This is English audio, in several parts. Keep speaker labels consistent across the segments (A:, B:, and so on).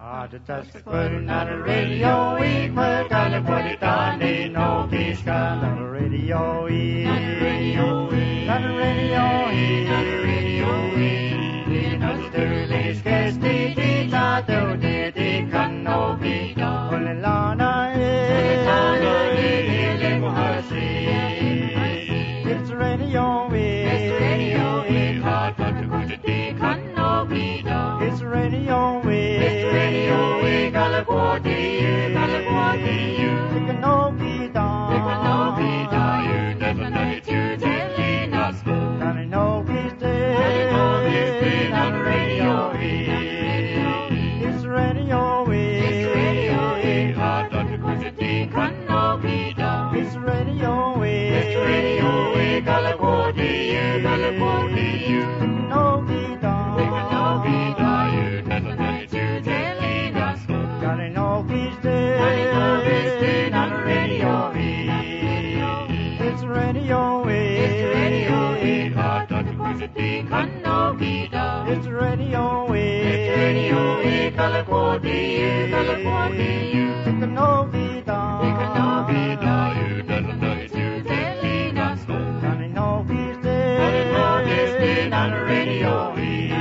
A: That's not a radio, we put on the put it on the no peace gun. Not a radio, not a radio, not a radio, not a radio, not a sterling scarce the not the can no be done. Olelana, it's radio, it's radio, hard but to go to the can no be done. It's radio, it's radio, Galaquati, you can no be done. You can no be done. You never know it, you telling us. Can I know this day? On radio, it's radio, it's radio, hard not to go to the can no be done. It's radio, Galaquati, you can no be done. You can no be done. You never know it, you telling us. Can I know this day? On radio, it's radio, it's radio, hard not to go to the can no be done. It's radio, Galaquati, you can no be done. You can no be done. You never know it, you telling us. Can I know this day? Can I know this day on radio?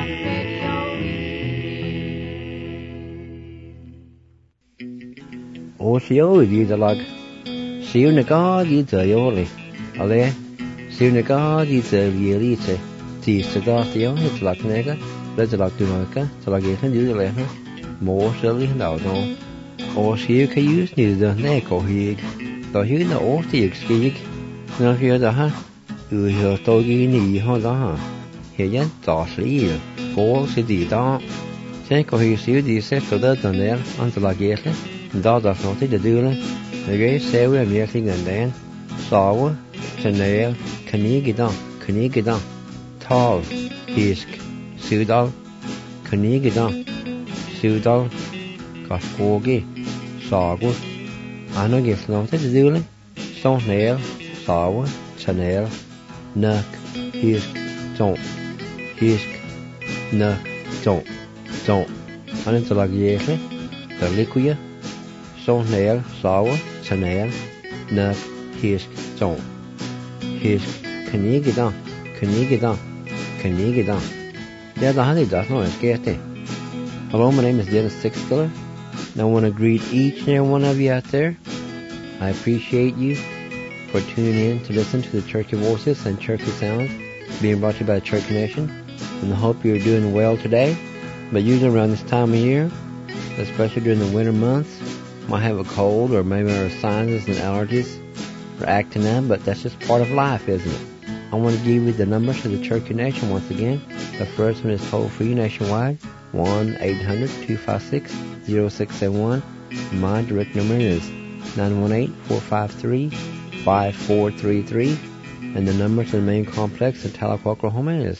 B: Ô xíu gì đó là xíu này có gì trời vô này, ở đây xíu này có gì trời gì đi trời, chỉ sẽ đó xíu hết là cái này cái, đây là từ nào cái, là cái thân dưới này ha, mổ sơ lý đầu nó, ô xíu cái dưới như giờ này có gì, đó dưới nó ô thì cái nó phía đó ha, giờ tôi cái gì ho đó ha, hiện giờ tỏ lý rồi, cố sẽ gì đó, sẽ có gì xíu gì sẽ có đó từ này, anh là cái đấy. Đó là số thế đưa lên, cái xe với miếng thì ngần đen, sáu, Chanel, Knight Gidan, Tall, Hisk, Sudal, Knight Gidan, Sudal, Kaskogi, sáu, anh nói số thế đưa lên, Chanel, sáu, Chanel, Nuck, Hisk, John, Hisk, Nuck, John, anh nói là gì thế? Là liquid. Chanel, sáu, Chanel, Nuck, Hisk, John, Hisk, Knight Gidan. Yeah, that's not a Hello, my name is Dennis Sixkiller, and I want to greet each and every one of you out there. I appreciate you for tuning in to listen to the Cherokee Voices and Cherokee Sounds being brought to you by the Cherokee Nation, and I hope you're doing well today. But usually around this time of year, especially during the winter months, might have a cold or maybe our sinuses and allergies are acting up, but that's just part of life, isn't it? I want to give you the numbers to the Cherokee Nation once again. The first one is toll-free nationwide, 1-800-256-0671. My direct number is 918-453-5433. And the number to the main complex in Tahlequah, Oklahoma is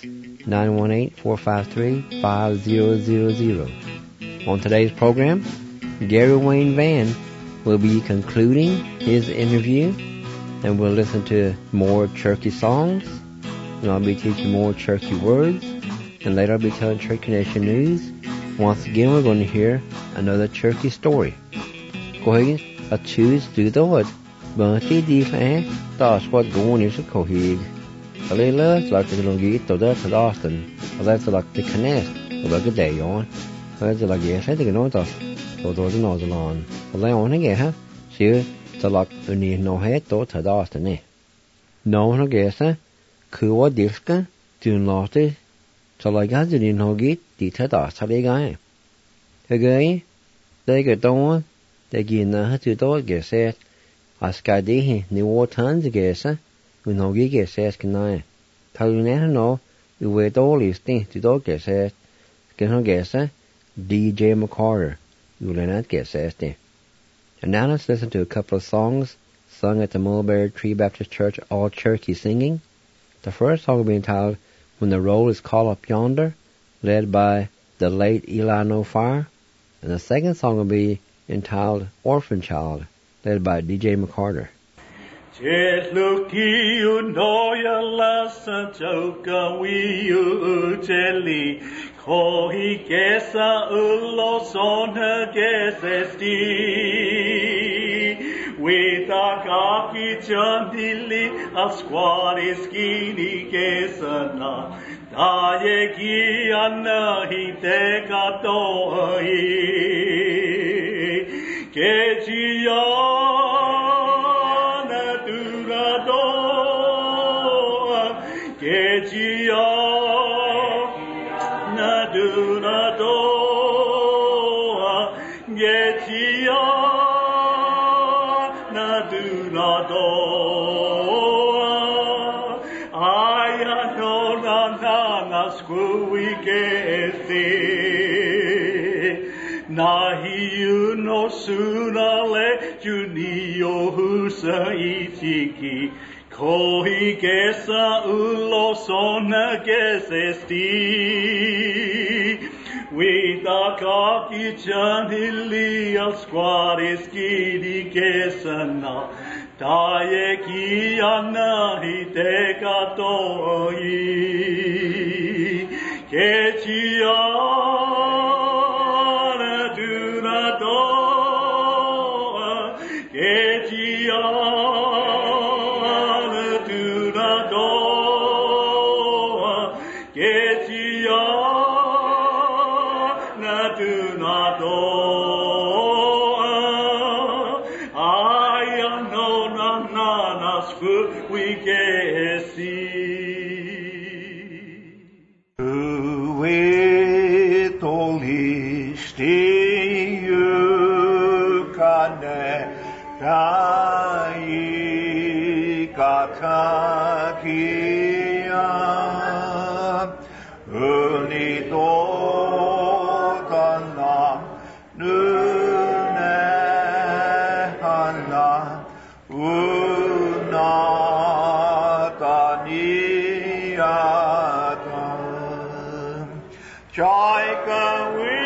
B: 918-453-5000. On today's program, Gary Wayne Vann will be concluding his interview, and we'll listen to more Cherokee songs, and I'll be teaching more Cherokee words, and later I'll be telling Cherokee Nation news. Once again, we're going to hear another Cherokee story. Go ahead and choose to do it. But that's what going is a cohig. A little like the little gate to that to Austin, or that's like the connect, or like a day on. That's like yes, I think I know that. So those are not alone. But they only get her. See, to like the need no head to Austin. No one guess, Kuwa Diska, June Lottie, so like as you know get the Austin guy. Again, they get on, they get no to do it, get said. Askadi, New War tons guess, we no get says can I. Tell you know, we wait all these things to do get said. Can no guess, DJ McCarter. You will not get says. And now let's listen to a couple of songs sung at the Mulberry Tree Baptist Church All Cherokee Singing. The first song will be entitled When the Roll is Called Up Yonder, led by the late Eli No Fire. And the second song will be entitled Orphan Child, led by DJ McCarter.
C: Chetluki unoya la sanchoka wi ucheli Kohikesa ulosona gesesti Witakaki chandili asquariskini kesana Dayeki anahite katoi Kechiana durado Kechiana durado Kechiana durado Ayano na skui kesti Nahi no sunale junio husa ichiki Kohi kesa ulo sona kesesti Witakaki chanili asquariskini kesana Dayeki anahite katoi Kechiana durado Kechiana durado Kechiana durado Ayano nanas we gesi
A: Dai katakia unito kana nune hana unataniata Jaika we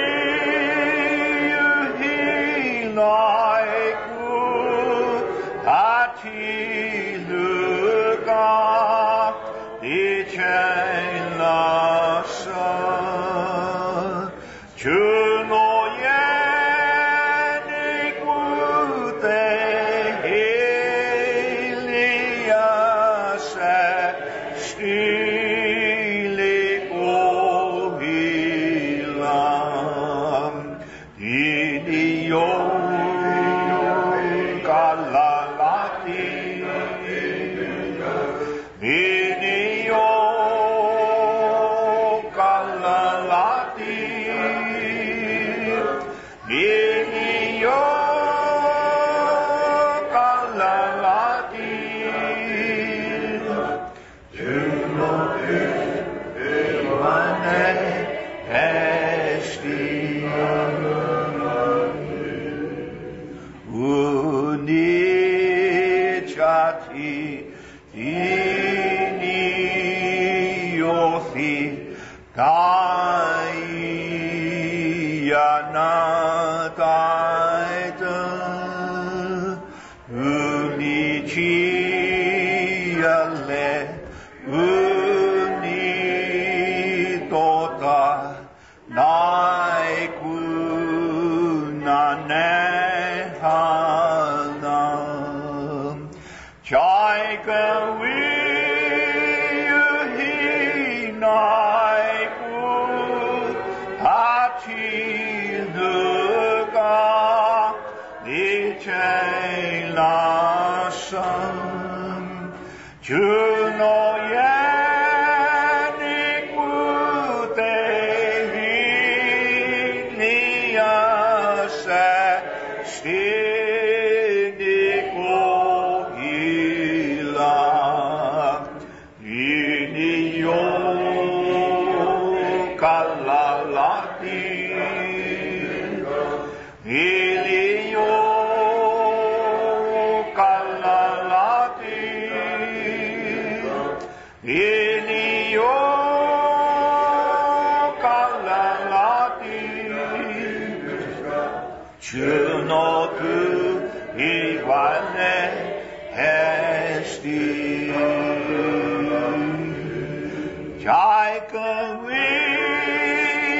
A: Jai Kavi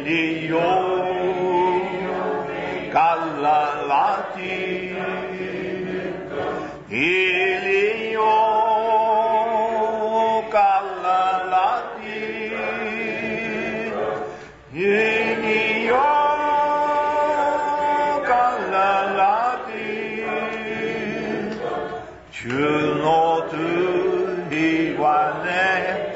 C: Elio Gallalati Elio Gallalati Elio Gallalati Junotu Iwane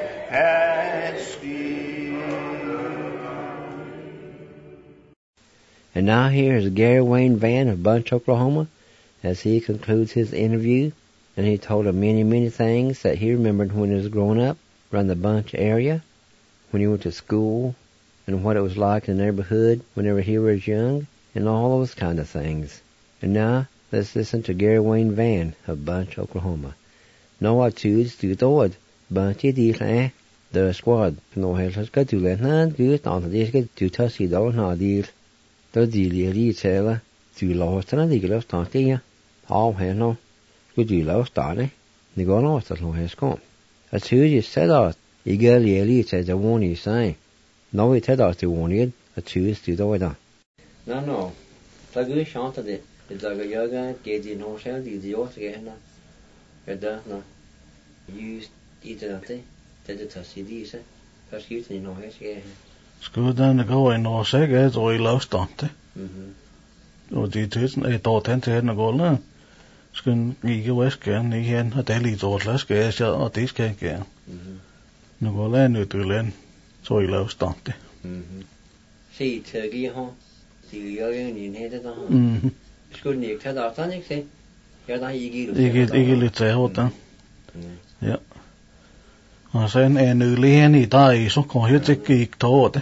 B: And now here is Gary Wayne Vann of Bunch, Oklahoma, as he concludes his interview, and he told of many, many things that he remembered when he was growing up around the Bunch area, when he went to school, and what it was like in the neighborhood whenever he was young, and all those kind of things. And now, let's listen to Gary Wayne Vann of Bunch, Oklahoma. No, I choose to do it. Bunch is the squad. No, has got to let none good on the disk to touch it all now, dear. The deal tell to lost and the lost talking. All hand could you lost starting? The go lost at no has come. As soon as you said out, you get the said the one you say. No, it had out to warn you, I choose to do it. No. The good shot at it. It's like a yoga, get in no shell, the oath again. It does not use either of them. Did it touch these? That's used in no has again.
A: Skulle den gå in og sække et og i lavstante. Og det er et år til den går der. Skulle ikke væske igen og det lige år slags jeg og det skal ikke. Nu går der nyt til land så i lavstante.
B: Se til give her. Det gør jo en helt der. Skulle ikke tage afstand ikke se. Ja der
A: ikke lidt til der. Ja. Og sen en lægen i dag så går helt ikke gik tåret.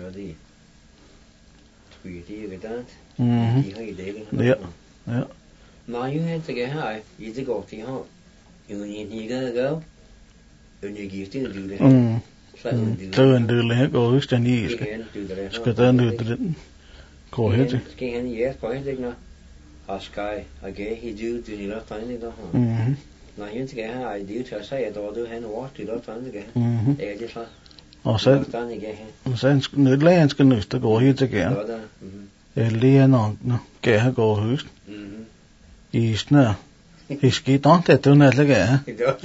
A: Ja.
B: Now you had to get high. You to go to home. You gotta go. And you give to do that.
A: Så en del her går højst den i skal der nu det går helt.
B: Skal han yes går helt ikke nå. Og skal okay he do the last time det der. Now you to get high. I do to say at all do han walk to last time again. Det er det så.
A: Og så nødlægen skal nøste gå helt igen. Lægen og kan have gå højst. I snør. I skidt om det du næste gang.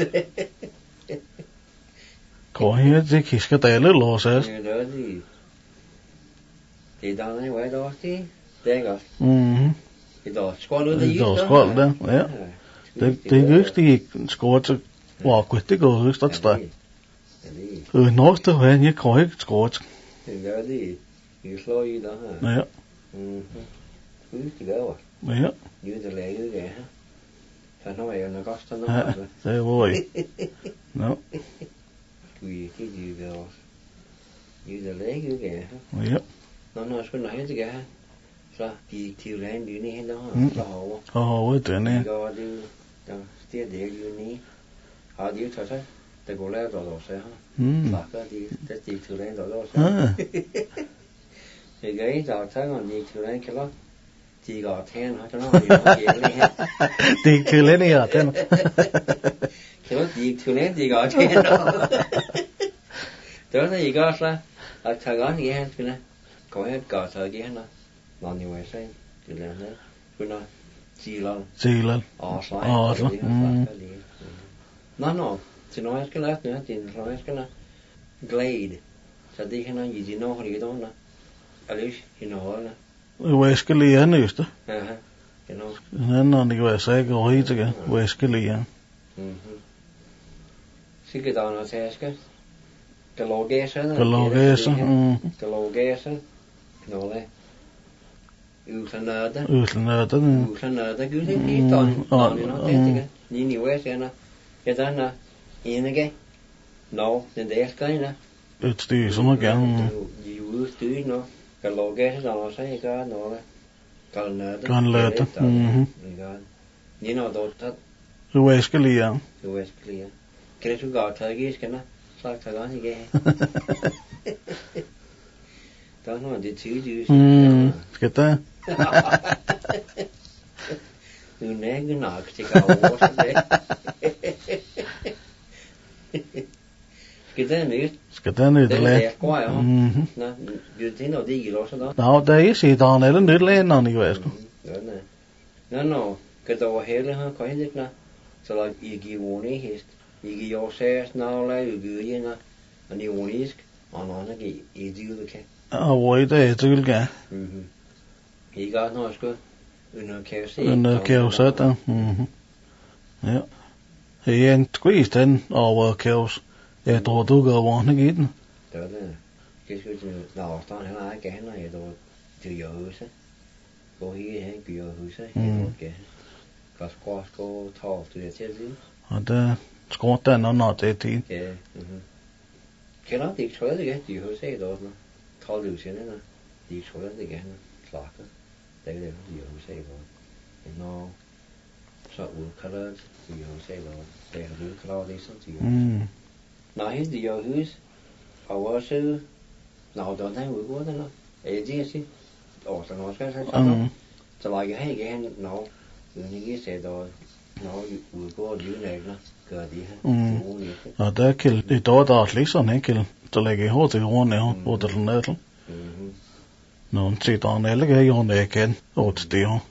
A: Går helt det kisker der lidt lås af.
B: Det er der nej hvad der det. Det er godt. Det er skål ud det.
A: Det er skål der. Ja. Det er just det skål til hvor godt det går højst at stå. Nok der han jeg går ikke skål.
B: Det er det. Det slår i der her.
A: Ja.
B: Det går.
A: Ja.
B: Như det læge det her. Så nu er jeg nok også sådan
A: noget. Ja, det var I. No.
B: Vi det det også. Như det læge det her.
A: Ja.
B: Nå skulle nå helt det her. Så de til land det ned her. Så
A: over det ned.
B: Det går det der stiger det jo ned. Har de taget sig? Det går lære der også her. Bakker det stiger til land der også. Det gør der tager on de til land kan de går tænder har der noget
A: det til land her den
B: kan de til land de går tænder der er de går så at tage on igen skal gå hen går så igen når ni vil sige det der kunne Zeeland
A: Oslo
B: no til når jeg skal lade noget din når jeg skal lade Glade så det kan han de når det går der Alice i Norge
A: Væskelige næste.
B: Ja, genau.
A: Han ikke var sikker over helt igen. Væskelige.
B: Sikkert der noget taske. Galogæser. Knolle. Udlandet. Gud det er der. Ni væskener. Ja der enige. No, den der skal ind.
A: Et styr som gerne.
B: De udstyr nu. Galogæser der også ikke gør noget. Galnøde. Ni når der
A: Væskelige.
B: Kan du godt tage gæskerne? Så tager han ikke. Der er noget det tydeligt.
A: Skal der?
B: Nu nægge nok til gav over det. Skal den nyt?
D: Skal den nyt
B: Den
D: læ.
B: er skøj, ja.
D: Mhm.
B: Nå, du tænker det ikke også da.
D: Nå, der er sig der eller nyt læ når ni væsko.
B: Nå, kan der hele her kan ikke nå. Så der ikke vone hest. Ikke jo sæs navle ugøjena. Og ni vonisk. Og når der i dyre kan.
D: Og det er tylga.
B: Mhm. Ikke godt når sgu.
D: Under kaos der. Mhm. Ja. Det er en squeeze den over kaos. Jeg tror du går vågne i den.
B: Det er det. Det skal til afstand han er ikke han er det til jøse. Gå her gør huset. Okay. Kas gå tag til det til.
D: Og der skråt den og når det tid.
B: Ja. Mhm. Kan du ikke tror det ikke de huset er der nu. Tag det ud nå. De tror det ikke han slakker. Det er det de huset er der. Nå. Så udkaldet de huset er der. Det er udkaldet det så de. Nej, det er jo hus. Og også når der er udgået der. Er det sig? Og så når skal jeg så var jeg ikke han når ikke se der når udgået jynægler gør det her.
D: Og der kan det der liksom enkel så lægge i hovedet rundt her på den ned. Nå, se der en alle gør jo det kan og det jo.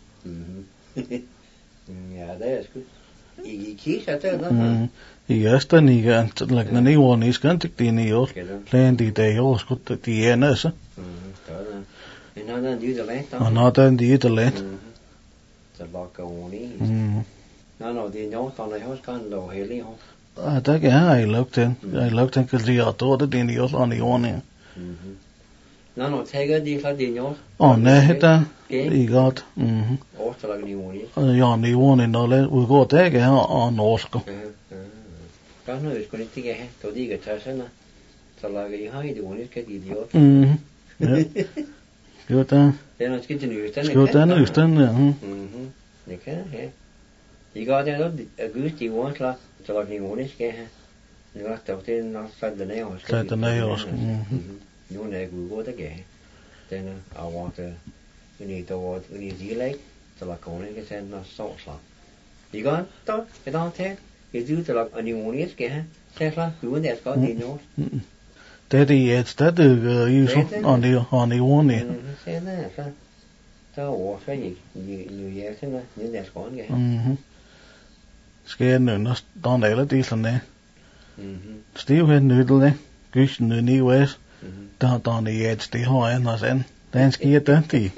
B: Ja, det er sgu. I kigger der.
D: I Østen ikke at lægge den i rundt i skal ikke det i år. Læn de der jo sgu de er næse.
B: Men når der er nyt land.
D: Og når der er nyt land.
B: Så bakker hun i. Nå, det er noget, der er også kan lov heldig.
D: Ah, der kan jeg lukke den. Jeg lukke den kan sige, at det er i år i årene.
B: Nå, tager de fra det noget.
D: Nej, der er godt.
B: Årstalager de årene.
D: Ja, i årene, når det udgår der her og norsk.
B: Der er noget, skulle ikke have. Så de ikke tager sådan. Så lager de her i det årene, skal de også.
D: Ja. Jo, der.
B: Det er noget skidt til nyhedsstand.
D: Skal den nyhedsstand, ja.
B: Det kan jeg. I går der noget august i årslag, så lager de årene skal have. Nu er det nok sat den af også.
D: Sat den af også.
B: Nu er det udgået der gav. Den er afvart i dialekt, så lager konen kan sende noget sårslag. I går der, et andet tag. Jeg synes, at lager de årene skal have. Særslag, uden der skal det noget.
D: Det er det et sted, det i så, og i årene.
B: Se der, så. Så over, så ikke. Nu er sådan noget, nu der skal han
D: skal jeg nødne, der er alle de sådan der. Stivheden nødde, gysen nødde i væs. Der er i et sted højere, og sådan. Der er en skier der, det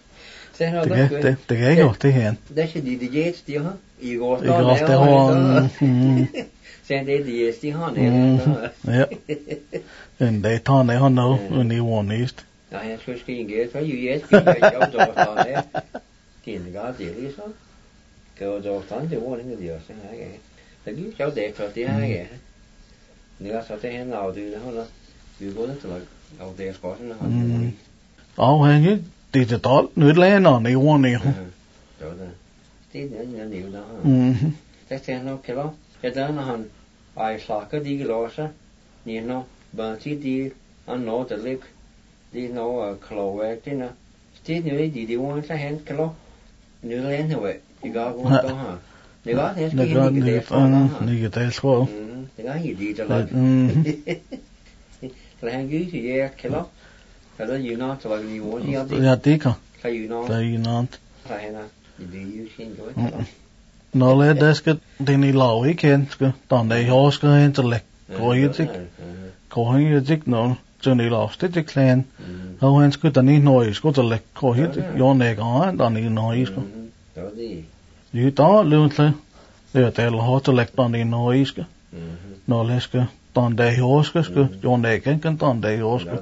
D: kan ikke det her.
B: Der er det et sted, I går
D: det har.
B: Så det er det sted, han
D: ja. Men det tager ned han nu, og i årnest.
B: Nej, jeg skal ikke for jeg skal der. Det er en gang det lige så. Går der stand det ord ikke det også, ikke? Det lige sjovt det for det her, ikke? Nu er så det her afdøde holder. Vi går der til at det skal sådan her.
D: Afhængig det er dårligt nødlænderne i ordene.
B: Det er det. Det er det der. Det er nok klar. Jeg der når han ej slakker de glosser. Ni no, bare de han når der lig. Det er noget kloværk det er. Det er jo de ord så han klar. Nødlænderne var i går rundt der her. Det var det skal ikke det for.
D: Ikke det tror.
B: Det er ikke det der lag. Så han gør det jeg klar. Så der er nok så var det ord her.
D: Ja, det kan.
B: Så er nok.
D: Der er nok.
B: Så han er det jo sin godt.
D: Når det der skal den i lav ikke skal der er jo skal hen til læg. Går ikke noget. Så ni lav det klan. Og han skal der ikke noget skal til læg. Går helt jo næger han der ikke noget skal. Jo der lønt det. Det er har til læg der ikke noget skal. Når det skal der jo skal jo næger kan der jo skal.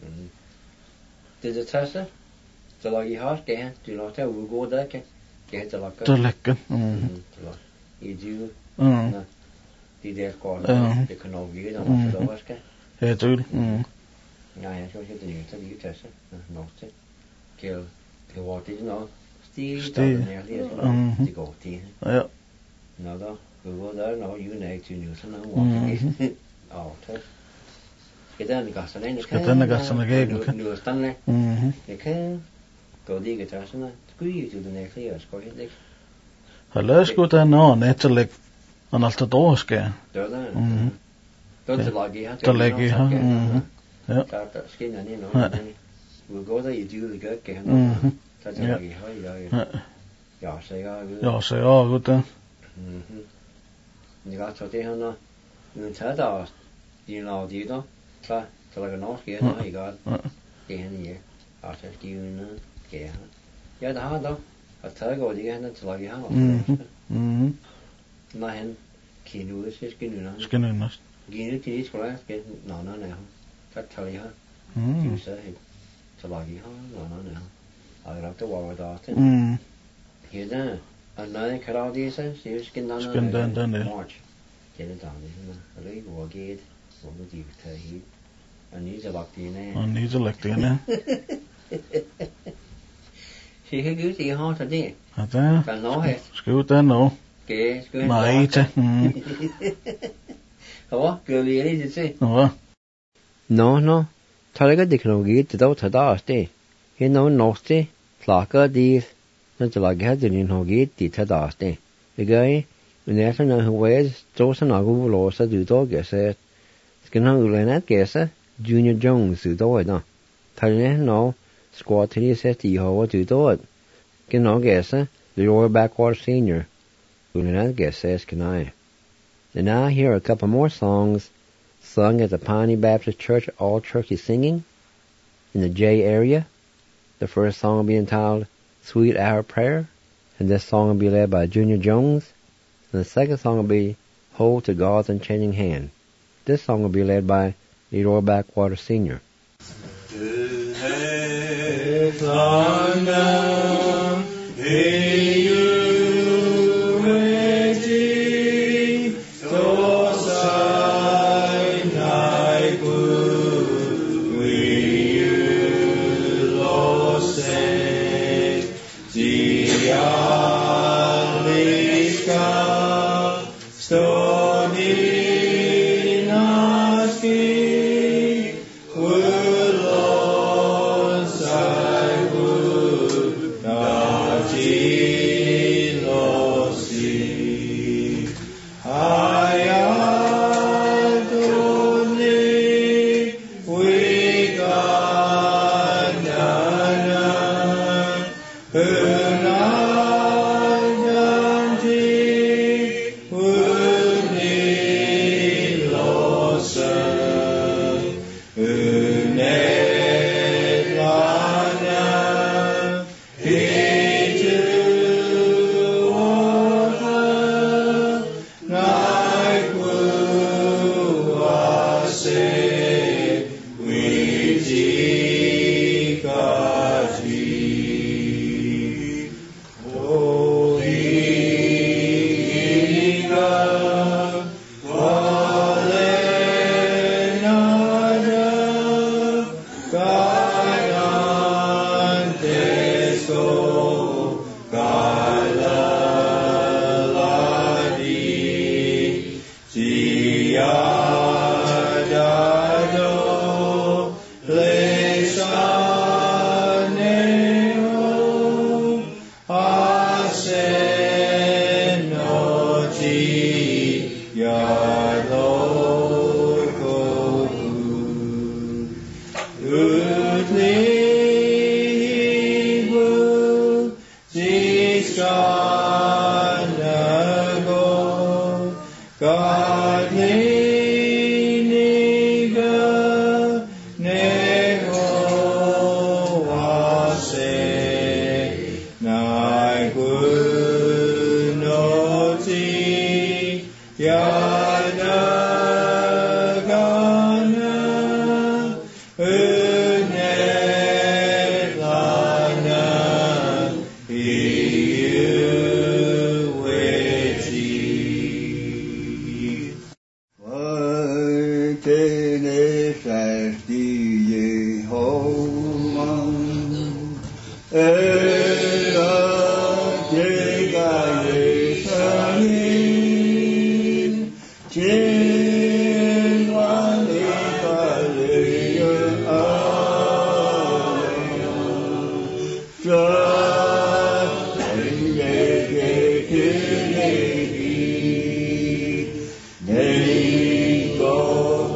B: Det tager så lag I har skal du nok til at udgå der kan.
D: Det lægger.
B: I du. Det der går. Det kan nok blive der så skal.
D: Ja, det.
B: Nej, jeg skal ikke det så lige tage sig. Nok til. Kan det var det nok. Stil der lige. Det går det.
D: Ja.
B: Nå da. Du var der når you need to know sådan noget. Tak. Skal den gassen ikke. Nu er stanne. Det kan gå det ikke tage sådan noget. Skulle I til den her flere skal helt ikke.
D: Hallo skulle der nå nettelæg. Og alt det der skal.
B: Det er der. Go to Loggy Hut.
D: To Leggy, huh? Yeah.
B: Start that skin and you know.
D: Yeah.
B: We'll go there, you do the good, get Touch
D: Yeah.
B: Loggy Hut, you know. Say, good.
D: Ja, se on good then.
B: You got to take on the Tada, you know, do you know? To like a North Gear, you got the end year. After you get yeah, the hard though. I tell you, you get to Loggy Hut. Nothing. Kinu is skin,
D: Skinninast.
B: Ginu to each glass, get no, that tell you, you say to Loggy Hut, no. I'll have to war with that. Here then, another cut out these things, you skin down
D: there.
B: March. Get it down, I leave or gate, what would you tell you? I need to lock the name.
D: On needs a lick in
B: She could go to your heart today.
D: At there.
B: Can know it.
D: Scoot then, no.
B: Okay, it's good.
D: My eater.
B: Oh, girlie, did you say?
D: Oh,
B: No. Talaga diknogi to do tadaste. He no nosti, flaka these. Not to like had in hogi, the tadaste. The guy, when the afternoon who wears, Johnson Agu Losa do dog guess it. Skinner guess Junior Jones do it. No, squad to the set Yehovah do it. Skinner guess Leroy Backwater Senior. Ulanat guess says can I. And now here are a couple more songs sung at the Piney Baptist Church All Turkey Singing in the J area. The first song will be entitled Sweet Hour Prayer, and this song will be led by Junior Jones, and the second song will be Hold to God's Unchanging Hand. This song will be led by Leroy Backwater Senior.
A: Go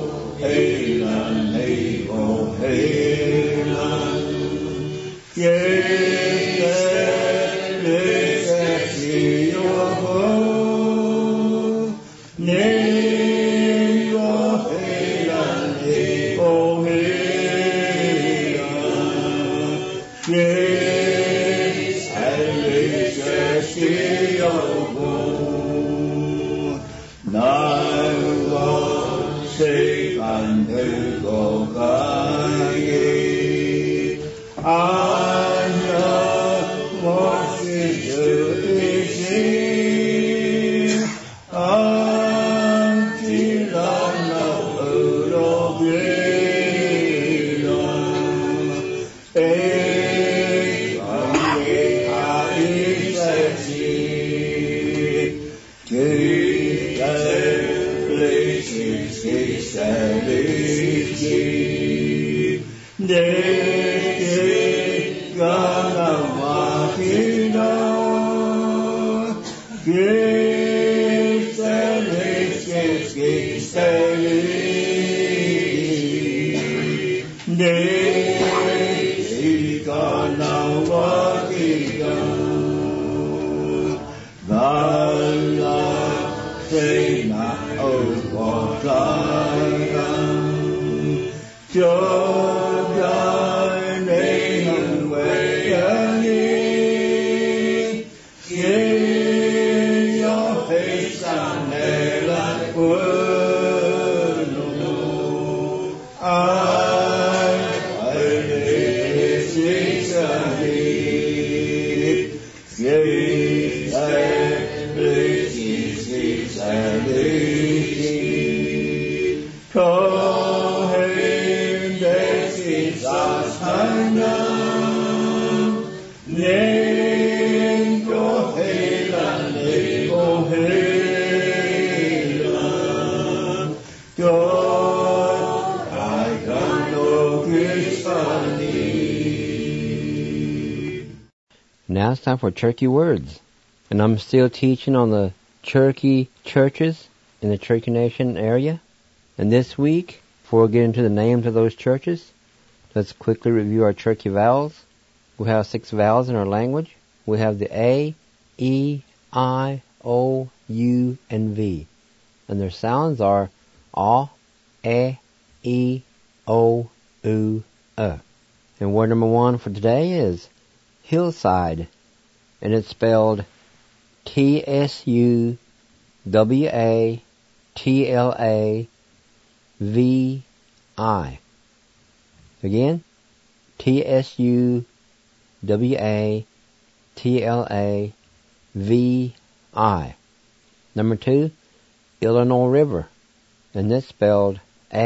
B: Now it's time for Cherokee Words. And I'm still teaching on the Cherokee churches in the Cherokee Nation area. And this week, before we get into the names of those churches, let's quickly review our Cherokee vowels. We have 6 vowels in our language. We have the A, E, I, O, U, and V. And their sounds are A, E, O, U, And word number 1 for today is hillside. And it's spelled T-S-U-W-A-T-L-A-V-I. Again, T-S-U-W-A-T-L-A-V-I. Number 2, Illinois River. And that's spelled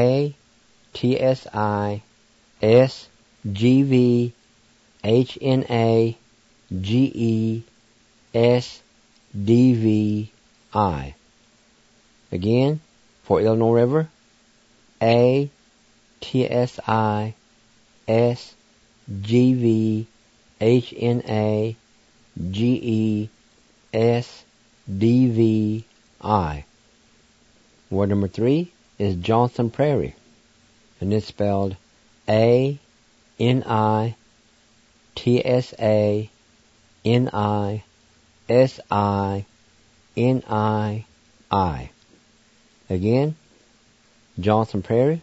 B: A-T-S-I-S-G-V-H-N-A-G-E-S-D-V-I. Again, for Illinois River, A-T-S-I-S-G-V-H-N-A-G-E-S-D-V-I. Word number 3 is Johnson Prairie, and it's spelled A-N-I-T-S-A-N-I-S-I-N-I-I. Again, Johnson Prairie,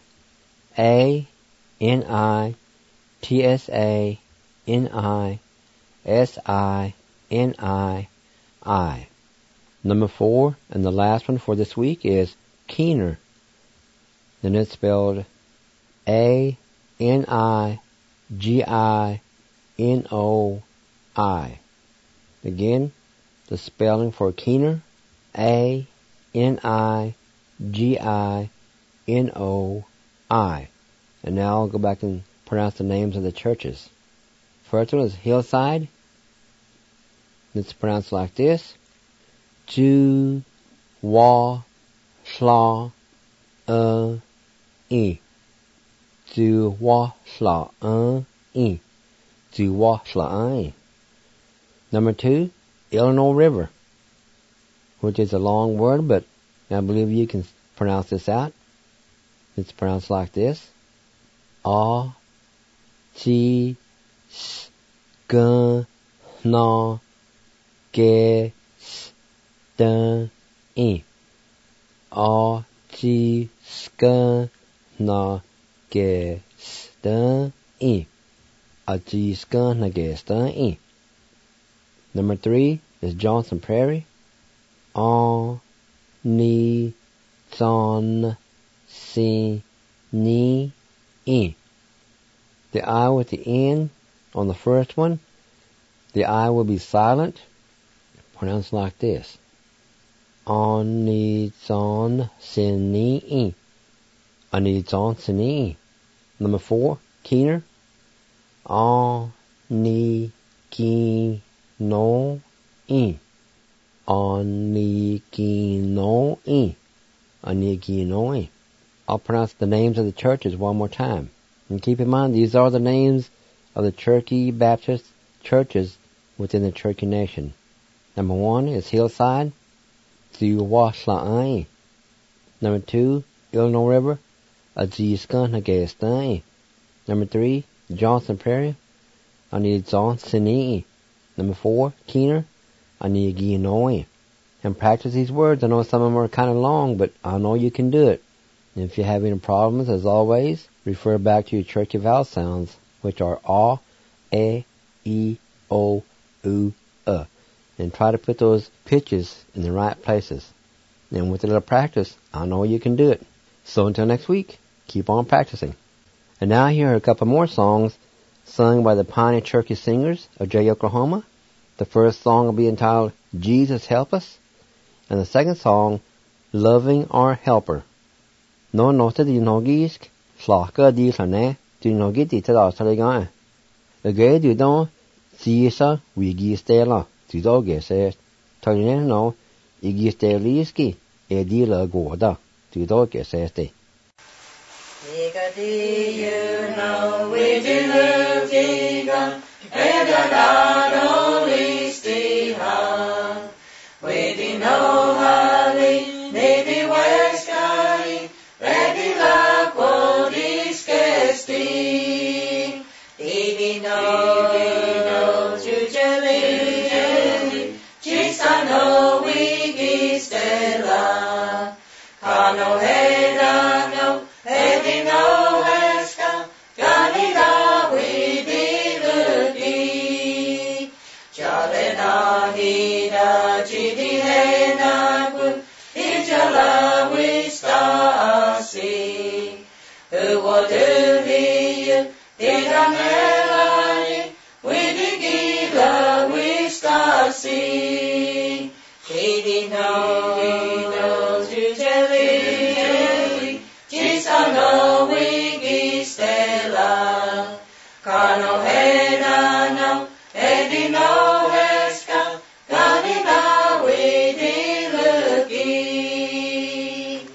B: A-N-I-T-S-A-N-I-S-I-N-I-I. Number 4, and the last one for this week, is Keener. And it's spelled A-N-I-G-I-N-O-I. Again, the spelling for Keener, A-N-I-G-I-N-O-I. And now I'll go back and pronounce the names of the churches. First one is Hillside. It's pronounced like this: Ju, Wa, Shla, E. Ju, Wa, Shla, E. Ju, Wa, Shla, E. Number 2, Illinois River, which is a long word, but I believe you can pronounce this out. It's pronounced like this: A, G, S, gun, no, ge, stun, e. A, G, skun, no, ge, stun, e. A, G, skun, no, ge, stun, e. Number 3 is Johnson Prairie. On, ni, son, si, ni, e. The I with the N on the first one, the I will be silent, pronounced like this. On, ni, son, si, ni, e. On, ni, son, si, ni, e. Number 4, keener. On, ni, ki, no, e. On, ni, ki, no, e. On, ni, ki, no, e. I'll pronounce the names of the churches one more time. And keep in mind, these are the names of the Cherokee Baptist churches within the Cherokee Nation. Number 1 is Hillside, Ziwasla'ai. Number 2, Illinois River, Ajiskanagastai. Number 3, Johnson Prairie, Anidzontsinii. Number 4, Keener, Aniginoi. And practice these words. I know some of them are kind of long, but I know you can do it. And if you're having problems, as always, refer back to your Cherokee vowel sounds, which are A, E, I, O, U, E. And try to put those pitches in the right places. And with a little practice, I know you can do it. So until next week, keep on practicing. And now here are a couple more songs sung by the Pioneer Cherokee Singers of Jay, Oklahoma. The first song will be entitled, Jesus Help Us. And the second song, Loving Our Helper. No nota di nogisk, slaka di lane, di nogiti tada saligan. The gay du don, siesa, wigi stela, di doge says, Tolinen no, igi steliski, edila gorda, di doge says they.
A: You know we do love Giga, and I only stay high. We do know Holly, maybe West Sky, ready like what is casting. Baby no, Jujelly, Chisano, Wiggy Stella, Kano Heda, no, Heavy no Weska, Ganida, we did looking. Jalena, Hida, Chidi, Hena, Ijala, we stasi. Who will do you? Did I melody? We did gila, we stasi. Katie knows you jelly. Chisano, wigi stella. Kano hena no, edi no weska. Ganina, we did looking.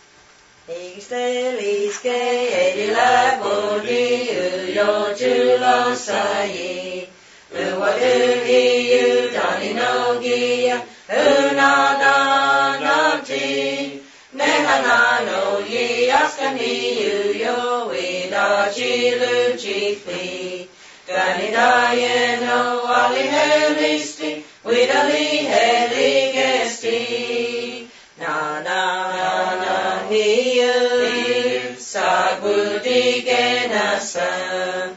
A: Steliske edi la bodi yo julo sai. Luwa dugi you dani no gia unada namti. Nehana no ye askani you yo wida chilu chiefly. Ganida ye no ali helisti wida li heli gesti. Na hiu sagudi genasa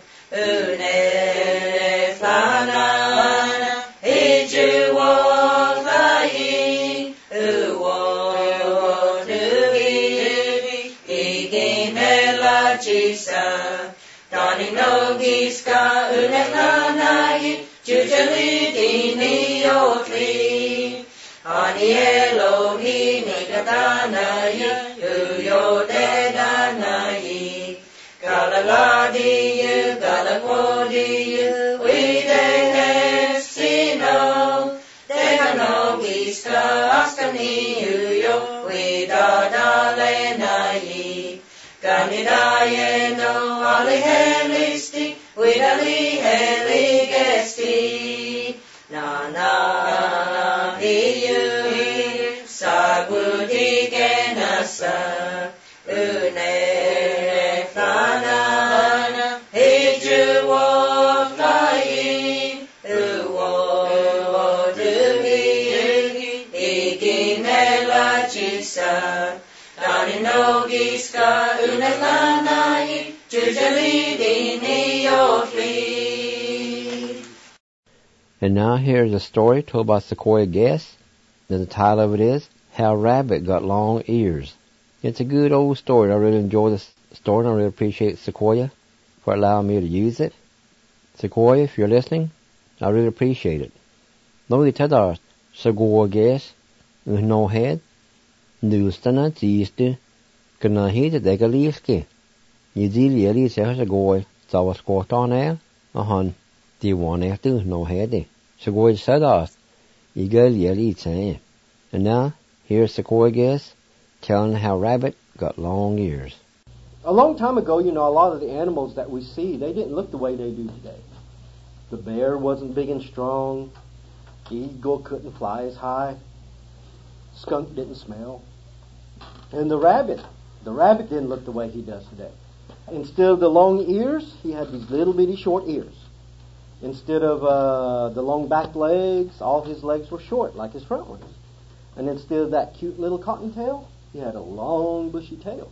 A: une flana iju wofai uwo nugi iginela chisa dani nogiska une flana jujali dini otli ani Elohi nikatanayi uyo dedanayi galaladiyu galakwodiyu widehesino dehanogiska askani uyo widadalenayi ganidayeno alihelisti widaliheligesti na hiyu sagudi genasa une flana hiju woflai Kalanai, Jujalidi Neofli.
B: And now here's a story told by Sequoia Guess. And the title of it is How Rabbit Got Long Ears. It's a good old story. I really enjoy this story, and I really appreciate Sequoia for allowing me to use it. Sequoia, if you're listening, I really appreciate it. Nogi tada Sequoia Guess no head nustana tiste kana hit de galiske. Yidili ali Sequoia tawas quartanel ahan the one after no head. Sequoia sada Igali ali tsaye. And now here's Sequoia Guess telling how Rabbit got long ears.
E: A long time ago, a lot of the animals that we see, they didn't look the way they do today. The bear wasn't big and strong. The eagle couldn't fly as high. Skunk didn't smell. And the rabbit didn't look the way he does today. Instead of the long ears, he had these little bitty short ears. Instead of the long back legs, all his legs were short, like his front ones. And instead of that cute little cottontail, he had a long bushy tail.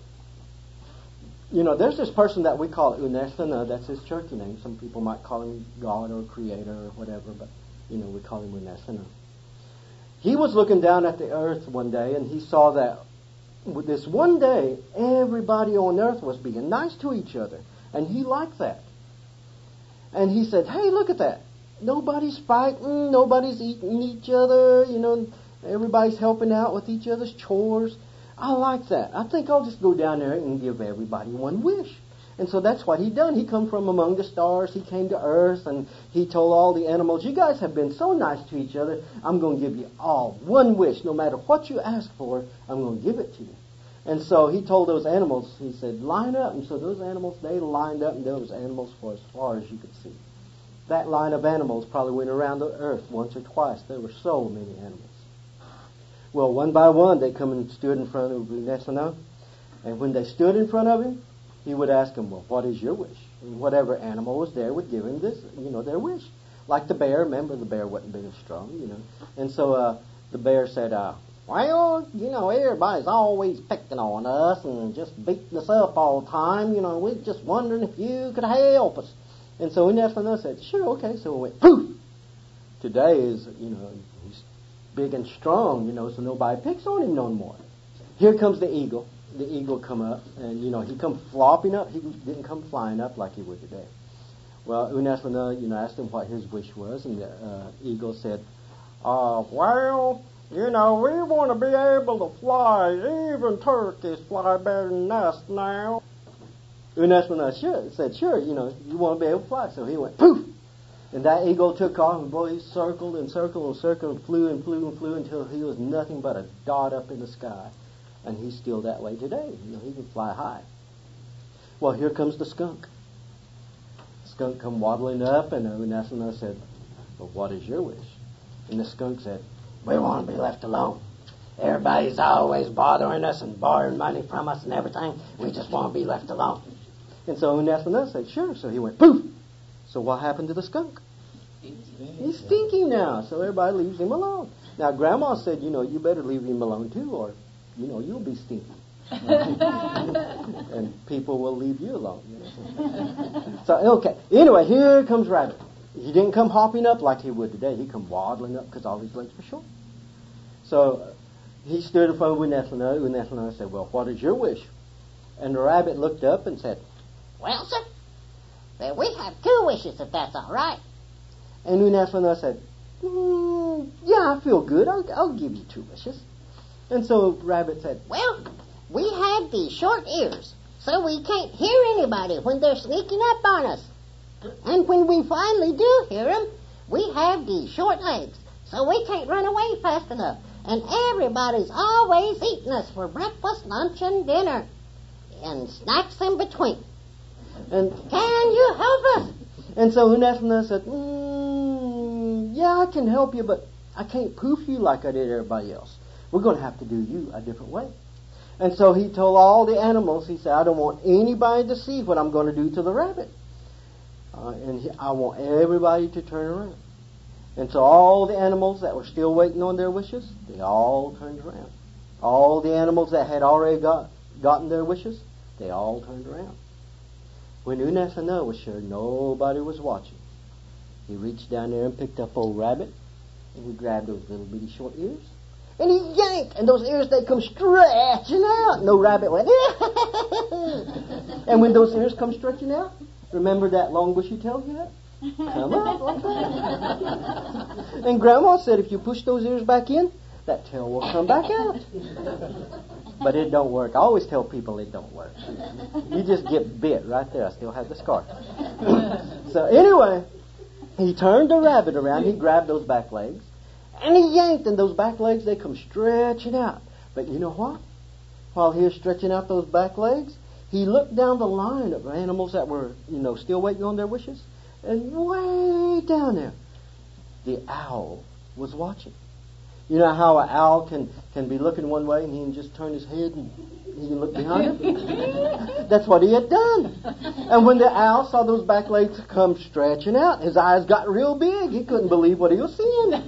E: There's this person that we call Unesana. That's his Cherokee name. Some people might call him God or Creator or whatever, but, we call him Unesana. He was looking down at the earth one day, and he saw that with this one day, everybody on earth was being nice to each other. And he liked that. And he said, hey, look at that. Nobody's fighting. Nobody's eating each other. Everybody's helping out with each other's chores. I like that. I think I'll just go down there and give everybody one wish. And so that's what he done. He come from among the stars. He came to earth, and he told all the animals, you guys have been so nice to each other, I'm going to give you all one wish. No matter what you ask for, I'm going to give it to you. And so he told those animals, he said, line up. And so those animals, they lined up, and there was animals for as far as you could see. That line of animals probably went around the earth once or twice. There were so many animals. Well, one by one, they come and stood in front of Unesana. And when they stood in front of him, he would ask them, well, what is your wish? And whatever animal was there would give him this, their wish. Like the bear. Remember, the bear wasn't big and strong, And so the bear said, well, everybody's always picking on us and just beating us up all the time. We're just wondering if you could help us. And so Unesana said, sure, okay. So it went, poof! Today is, he's big and strong, so nobody picks on him no more. Here comes the eagle. The eagle come up, and, he come flopping up. He didn't come flying up like he would today. Well, Unesana, asked him what his wish was, and the eagle said, well, we want to be able to fly. Even turkeys fly better than us now. Unesana said, sure, you want to be able to fly. So he went, poof! And that eagle took off, and boy, he circled and circled and circled and flew and flew and flew until he was nothing but a dot up in the sky. And he's still that way today. He can fly high. Well, here comes the skunk. The skunk come waddling up, and Unesana said, well, what is your wish? And the skunk said, we want to be left alone. Everybody's always bothering us and borrowing money from us and everything. We just want to be left alone. And so Unesana said, sure. So he went, poof! So what happened to the skunk? He's stinking now, so everybody leaves him alone. Now, Grandma said, you better leave him alone too, or, you'll be stinky. And people will leave you alone. So, okay. Anyway, here comes Rabbit. He didn't come hopping up like he would today. He come waddling up because all his legs were short. So he stood in front of Unesana. Unesana said, well, what is your wish? And the rabbit looked up and said,
F: well, sir, we have 2 wishes, if that's all right.
E: And Unesana said, yeah, I feel good. I'll give you 2 wishes. And so Rabbit said,
F: well, we have these short ears, so we can't hear anybody when they're sneaking up on us. And when we finally do hear them, we have these short legs, so we can't run away fast enough. And everybody's always eating us for breakfast, lunch, and dinner, and snacks in between.
E: And
F: can you help us?
E: And so Unesana said, yeah, I can help you, but I can't poof you like I did everybody else. We're going to have to do you a different way. And so he told all the animals, he said, I don't want anybody to see what I'm going to do to the rabbit. I want everybody to turn around. And so all the animals that were still waiting on their wishes, they all turned around. All the animals that had already gotten their wishes, They all turned around. When Unasana was sure nobody was watching, he reached down there and picked up old Rabbit, and he grabbed those little bitty short ears, and he yanked, and those ears, they come stretching out. No Rabbit went, and when those ears come stretching out, remember that long bushy tail he had? Come out like that. And Grandma said if you push those ears back in, that tail will come back out. But it don't work. I always tell people it don't work. You just get bit right there. I still have the scar. So anyway, he turned the Rabbit around. He grabbed those back legs, and he yanked, and those back legs, they come stretching out. But you know what? While he was stretching out those back legs, he looked down the line of animals that were, still waiting on their wishes. And way down there, the owl was watching. You know how an owl can be looking one way and he can just turn his head and he can look behind him? That's what he had done. And when the owl saw those back legs come stretching out, his eyes got real big. He couldn't believe what he was seeing.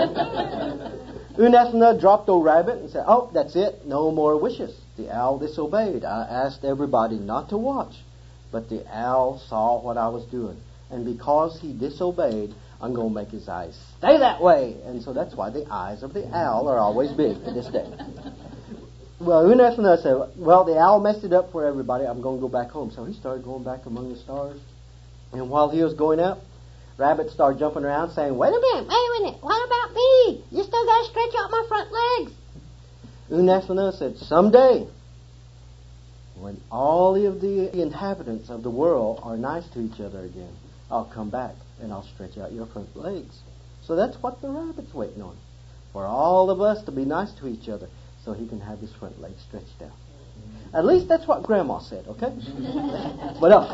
E: Unasana dropped old Rabbit and said, "Oh, that's it. No more wishes." The owl disobeyed. I asked everybody not to watch, but the owl saw what I was doing. And because he disobeyed, I'm going to make his eyes stay that way. And so that's why the eyes of the owl are always big to this day. Well, Unasana said, well, the owl messed it up for everybody. I'm going to go back home. So he started going back among the stars. And while he was going up, Rabbit started jumping around saying, wait a minute, what about me? You still got to stretch out my front legs. Unasana said, someday, when all of the inhabitants of the world are nice to each other again, I'll come back and I'll stretch out your front legs. So that's what the Rabbit's waiting on. For all of us to be nice to each other so he can have his front legs stretched out. At least that's what Grandma said, okay? What else?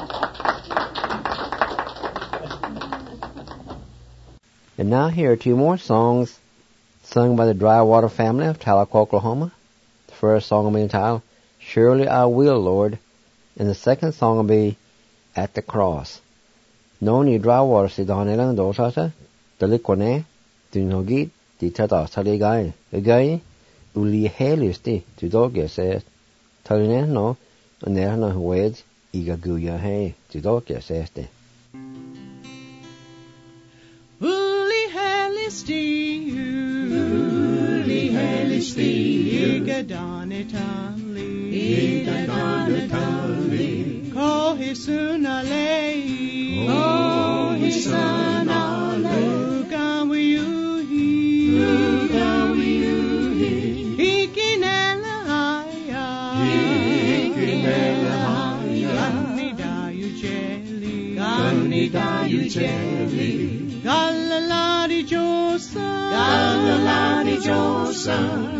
B: And now here are two more songs sung by the Drywater family of Tahlequah, Oklahoma. The first song will be entitled, Surely I Will, Lord. And the second song will be, At the Cross. No ni Drywater si dahanelang dosata, dalikwane, dunogit, di tata saligai, agay, uli helisti, tudoge se, taline no, anerna hued, igaguya he, tudoge se este.
A: Uli helisti, igadanetali, kohisunale, Galaladi Josa,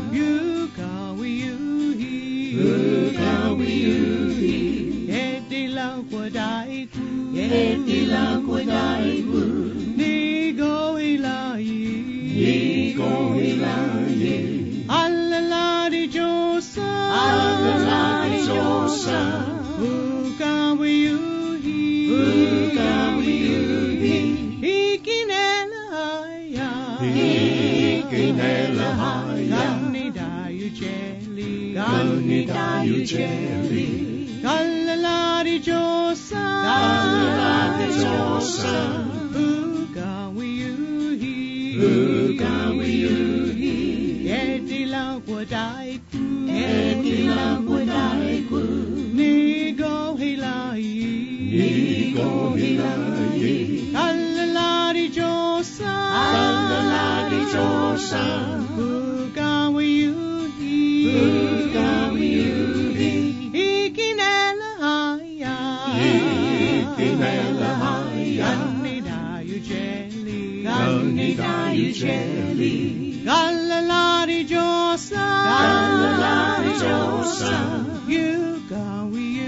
A: Yukawi, Edila Kwadaiku, Nigo Ilahi, Alaladi Josa, Ukawi Gani Jelly, Galaladi Josa, Ugawi, Edila Kwadaiku, Nigo Hilai, Galaladi Josa, Ugawi, Jelly, Galaladi Josa, Ugawi,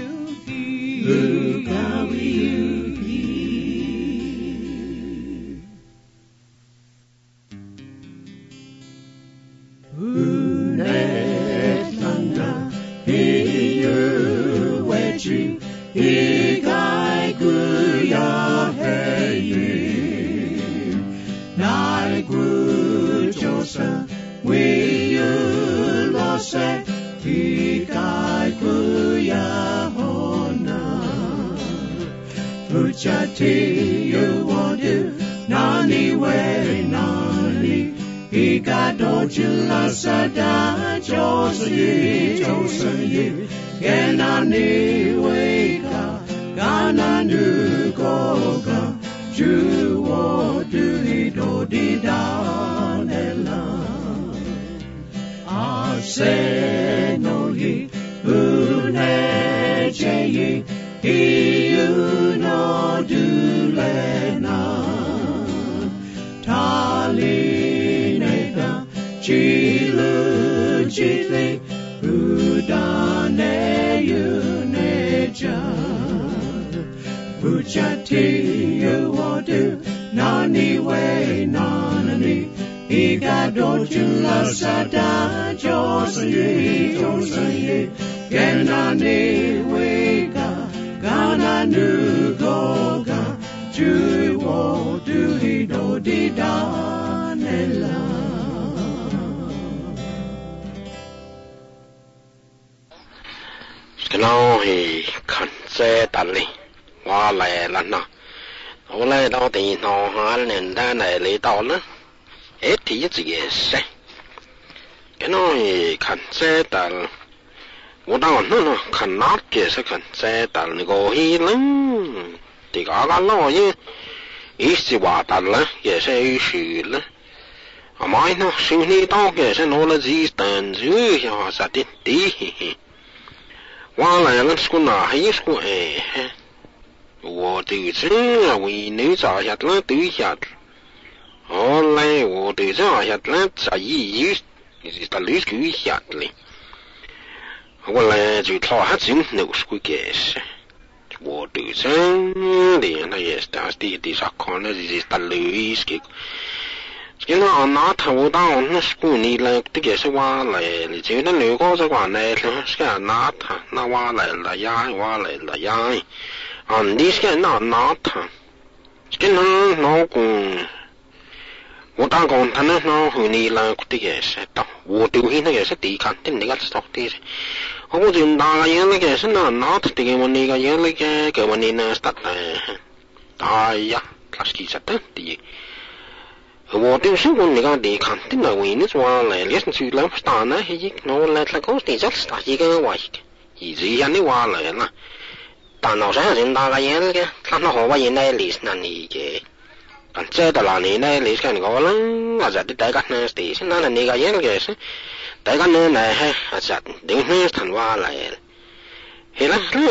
A: we you lost, he died, Puchati you will do nani way nani Ikato chila sada Josayi Kenani weka Gananu goga Juwo duhido didanela Arsenoyi Unecheyi Iuno dulena Talineka Chilu chitli Udane yuneja Puchati yuwadu Nani we nani Igado chula sada Josayi Kenani weka Gananu goga Juwo duhido didanela
G: Nó thì khẩn xe tận đi qua lệ là nó ở đây đâu thì nó hóa nên ta này lấy tao nữa hết thì gì xe cái nó thì khẩn xe tận của tao nó khẩn nót kia sẽ khẩn xe tận go hi lắm thì có cái lo chứ ít gì quá tận là kia sẽ ít sự là ở mai nó suy nghĩ tao kia sẽ nó là gì tận dưới cho sa tí tí qua lại nó cũng là hay cũng我对这为你咋下了对下后来我对这下了在意是在里对下了后来就他还真no是个是我对这里那也是第啥看了是在里是cái nó nó thầu tao nó school này là cái gì sẽ qua lại chỉ nó nếu có cái quan này cái nó qua lại là dài đi cái nó cái nó cũng我当讲他呢，那后呢啦，这个是到我丢弃那个是抵抗，但那个是到底是，我就拿个样那个是那这个我那个样那个我那呢是的，哎呀，他是其实的的。我丢失我那个抵抗，但那为呢说来，连去了打呢，一那来他搞的就是打一个话的，一直样的话来了，但老是人打个样那个，他那好话人来理那你个。còn chơi tao là này lấy cái này có lắm à giật đi tới các nơi thì nó là này cái gì cái gì tới các nơi này hay à giật đến nơi thành hoa lại thì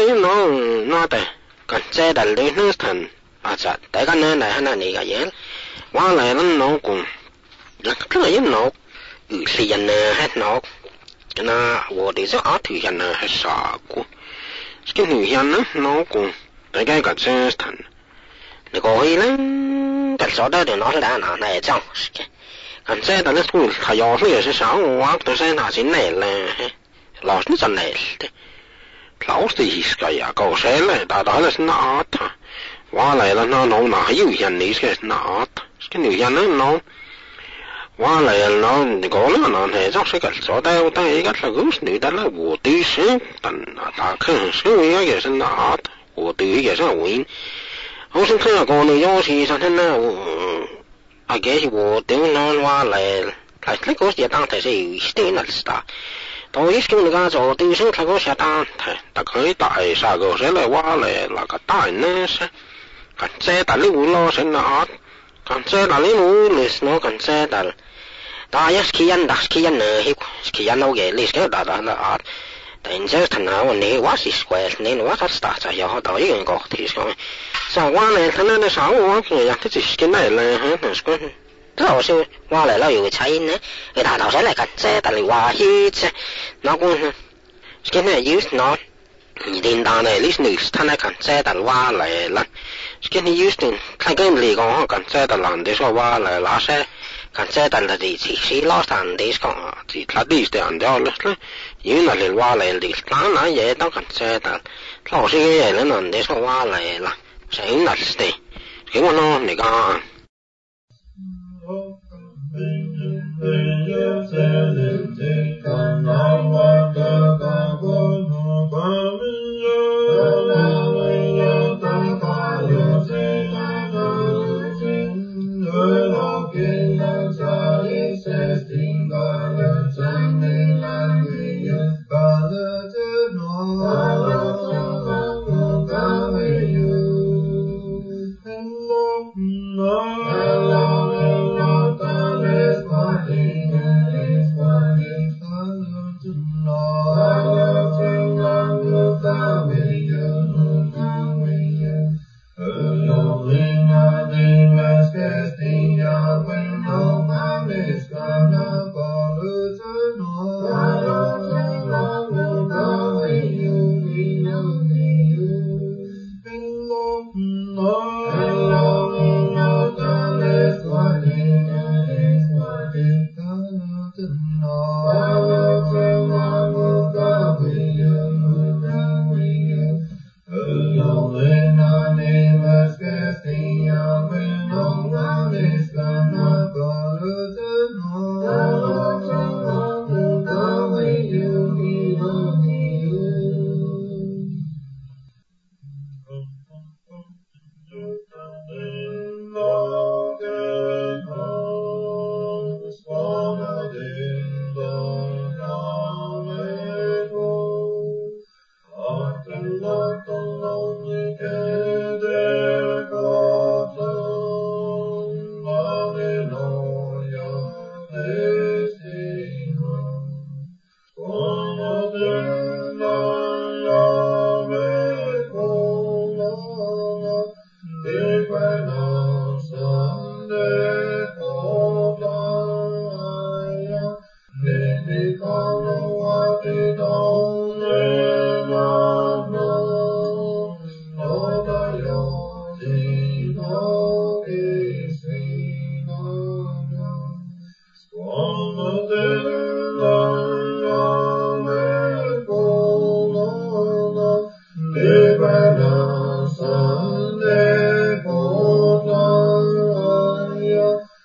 G: nó tới còn chơi tao đến nơi thành à giật tới các nơi này hay là này cái gì hoa lại nó cũng cái này nó thì dần hết nó cho nên tôi thì rất thì dần hết sợ của cái người dần nó cũng tới cái cái chơi thành nó có gì lắm cái số đó thì nó là nào này trong còn xe đó nó cũng phải do cái sự sáng hóa tôi sẽ là chính này là lót nó chân này lót thì cái à cầu xe này đã đó là nó thà hóa lại là nó là yếu hiện này cái nó cái nhiều hiện nó hóa lại nó có nó này trong cái số đó cái là gốc người ta là vô tư sinh tận đã khơi sinh cái cái nó vô tư cái cái win我是看过那游戏上头呢，啊，这是我对那话来那个是当台是有些那是的，到一些那个做对手那个是当台，但可以打啥个是来话来那个打呢是，看这打里无老是那啊，看这打里无历史那看这打，打也是起因呢，起因那个历史打那啊。但这他那我那我是怪，那我他是打在要到一个高提上，像我呢，他那啥我这样，他就是跟来了，那是个，他是我来了有个差异呢，给他到时来看这，但是我去这，那个呢，跟那有那，一定当的，你是女士，他来看这，但我来了，跟你有的，他跟你讲看这，但人的说我来拉些。看这但是的其实老三的讲啊，其他的这样的了，因为那里挖来的，当然也当看这但老是也人那的说挖来了，谁那是的，给我呢那个。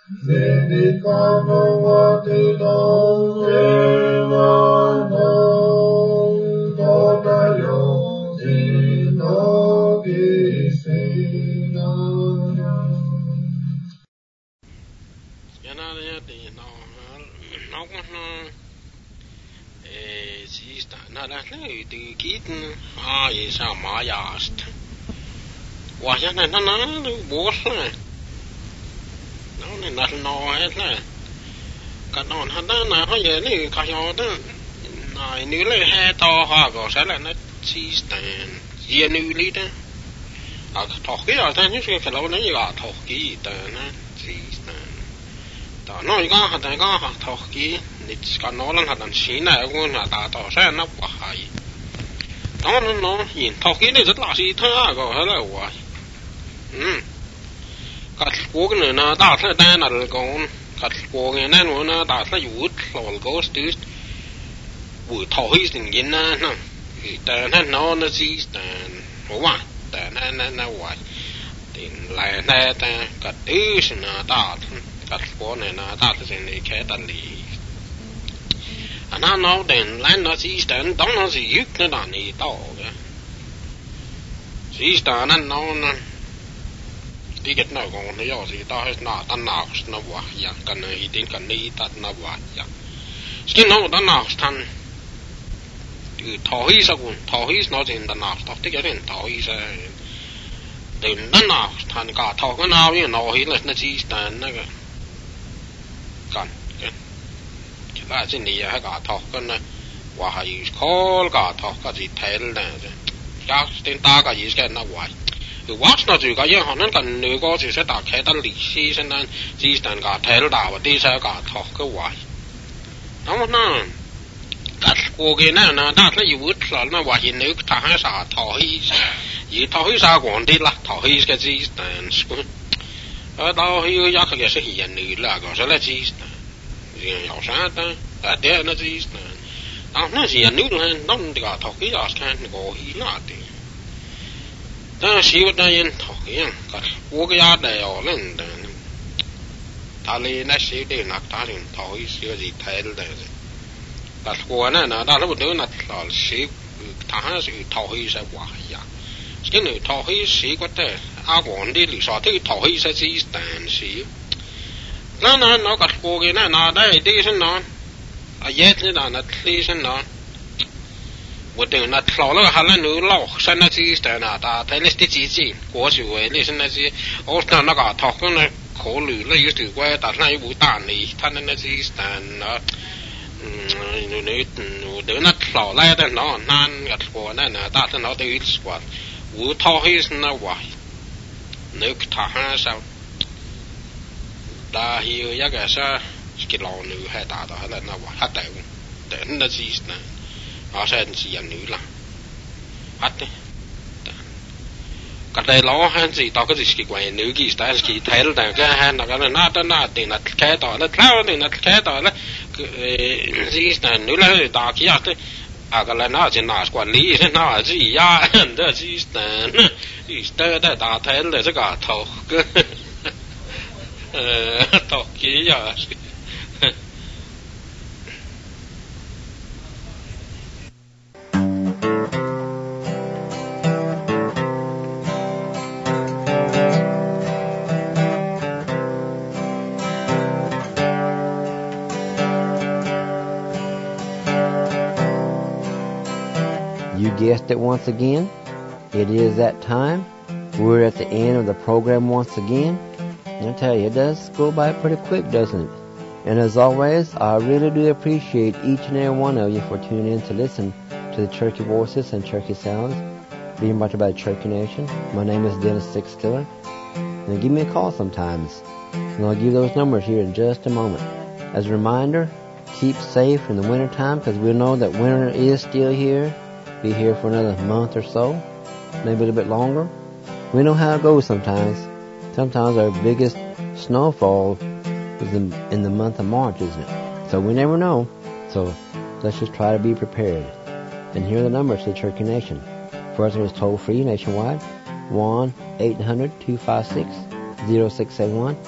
B: You guessed it once again. It is that time. We're at the end of the program once again. And I tell you, it does go by pretty quick, doesn't it? And as always, I really do appreciate each and every one of you for tuning in to listen to the Cherokee Voices and Cherokee Sounds being brought to you by Cherokee Nation. My name is Dennis Sixstiller. And give me a call sometimes. And I'll give you those numbers here in just a moment. As a reminder, keep safe in the wintertime, because we know that winter is still here. Be here for another month or so, maybe a little bit longer. We know how it goes sometimes. Sometimes our biggest snowfall is in the month of March, isn't it? So we never know. So let's just try to be prepared. And here are the numbers to the Cherokee Nation. First, it's toll-free nationwide, 1-800-256-0671.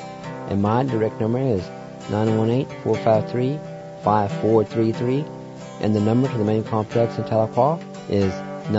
B: And my direct number is 918-453-5433. And the number to the main complex in Tahlequah is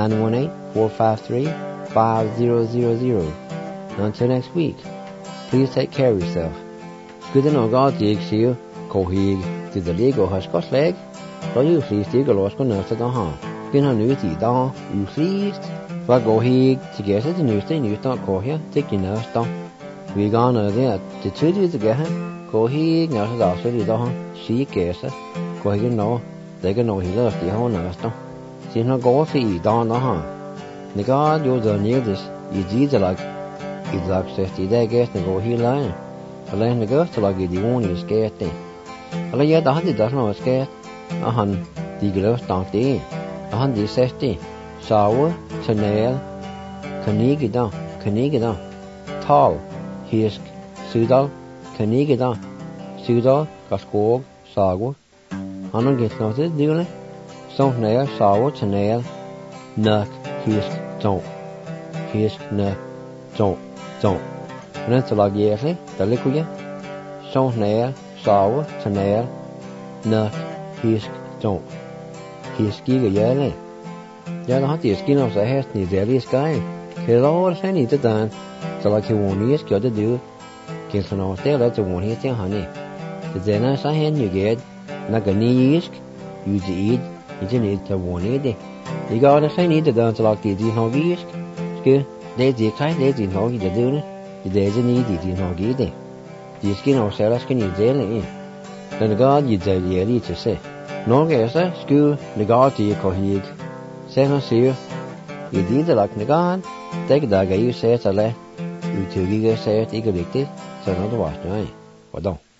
B: 918-453-5000. Until next week, please take care of yourself. Good to know God dig you, Kohig, to the Lego Huskos leg. So you please dig a lost one after the harm. Been on new tea down, you pleased. But Kohig, to get it, the new thing you don't call here, take your nurse down. We gone there to 2 days together. Kohig, nurse also the down, she gets it. Kohig no, they can know he loves the whole nurse down. See no go see down the harm. The God, you're the near this, you did like. He'd like 60 days to go he line. I learned the girls to like the one is scared thing. I like yet 100 doesn't know scared. A hun, the girls don't day. 160. Sour, Chanel, Kanigida, Tall, Hisk, Sudal, Kanigida, Sudal, Gaskog, Sago. I don't get nothing, do you? Some nail, Sour, Chanel, Nuck, Hisk, don't. Hisk, Nuck, don't. And then to like yearly, the liquid, some nail, Sour, Chanel, Nuck, Hisk, don't. Hisk, yearly. Jag har inte skin av sig häst ni där i sky. Klar sen inte dan. Så like one is good to do. Kinsa no stella to one hit honey. The then sa hen you get na gani isk. You eat. You need to one it. You got to say need to dan to like the no isk. Ske they the kai they the no the do. The days need the no get. The skin of sella skin is there in. Then God you the really to say. No guess school the God you kohig. Sen han sier, I dide lagt med gan, deg dag jeg sier til det, utøvige sier at ikke riktig, så nå det var det, og da.